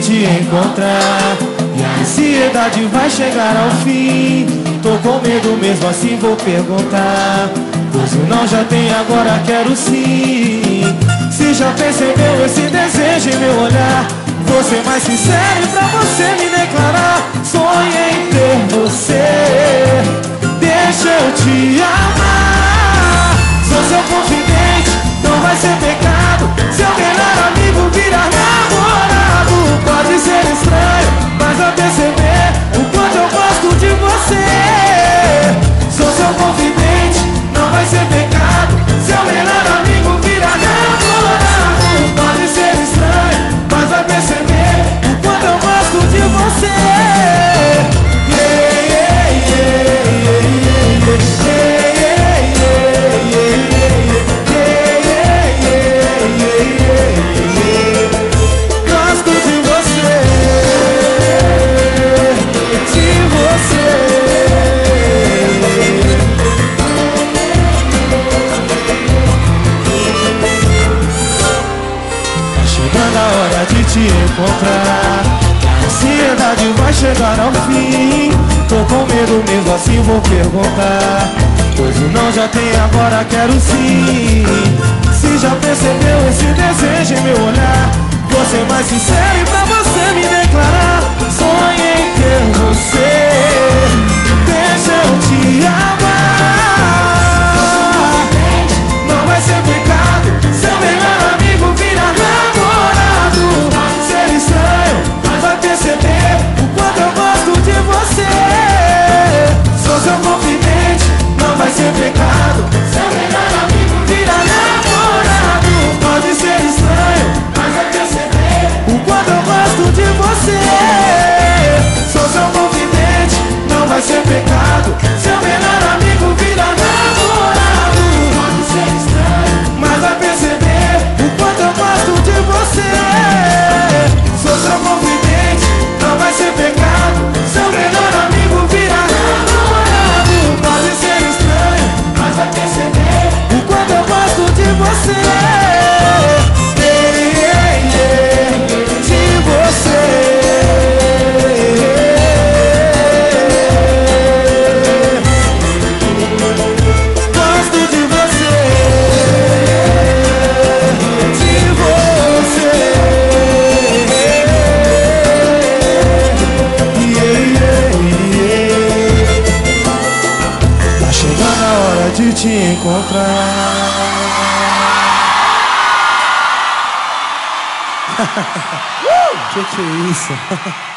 te encontrar e a ansiedade vai chegar ao fim. Tô com medo, mesmo assim vou perguntar, pois o não já tem, agora quero sim. Se já percebeu esse desejo em meu olhar, vou ser mais sincero e pra você me declarar: sonho em ter você, deixa eu te amar. Sou seu confidente, não vai ser pecado. Seu melhor amigo virar namorado. Pode ser estranho, mas vai perceber o quanto eu gosto de você. Sou seu confidente, não vai ser pecado. Seu melhor amigo virar namorado. Pode ser estranho, mas vai perceber o quanto eu gosto de você. De te encontrar, a ansiedade vai chegar ao fim. Tô com medo, mesmo assim vou perguntar, pois o não já tem, agora quero sim. Se já percebeu esse desejo em meu olhar, vou ser mais sincero e pra você me declarar: sonho em ter você, deixa eu te amar. Não vai ser pecado, seu melhor amigo virar namorado. Ser estranho, mas vai perceber o quanto eu gosto de você. Sou seu confidente, não vai ser pecado. Seu melhor amigo vira namorado. Pode ser estranho, mas vai perceber o quanto eu gosto de você. Sou seu confidente, não vai ser pecado. Seu melhor amigo vira namorado. Pode ser estranho, mas vai perceber o quanto eu gosto de você. Sou seu confidente, não vai ser pecado. Seu melhor amigo vira namorado. Pode ser estranho, mas vai perceber o quanto eu gosto de você. De você. Gosto de você. De você. Tá chegando a hora de te encontrar. Que é isso?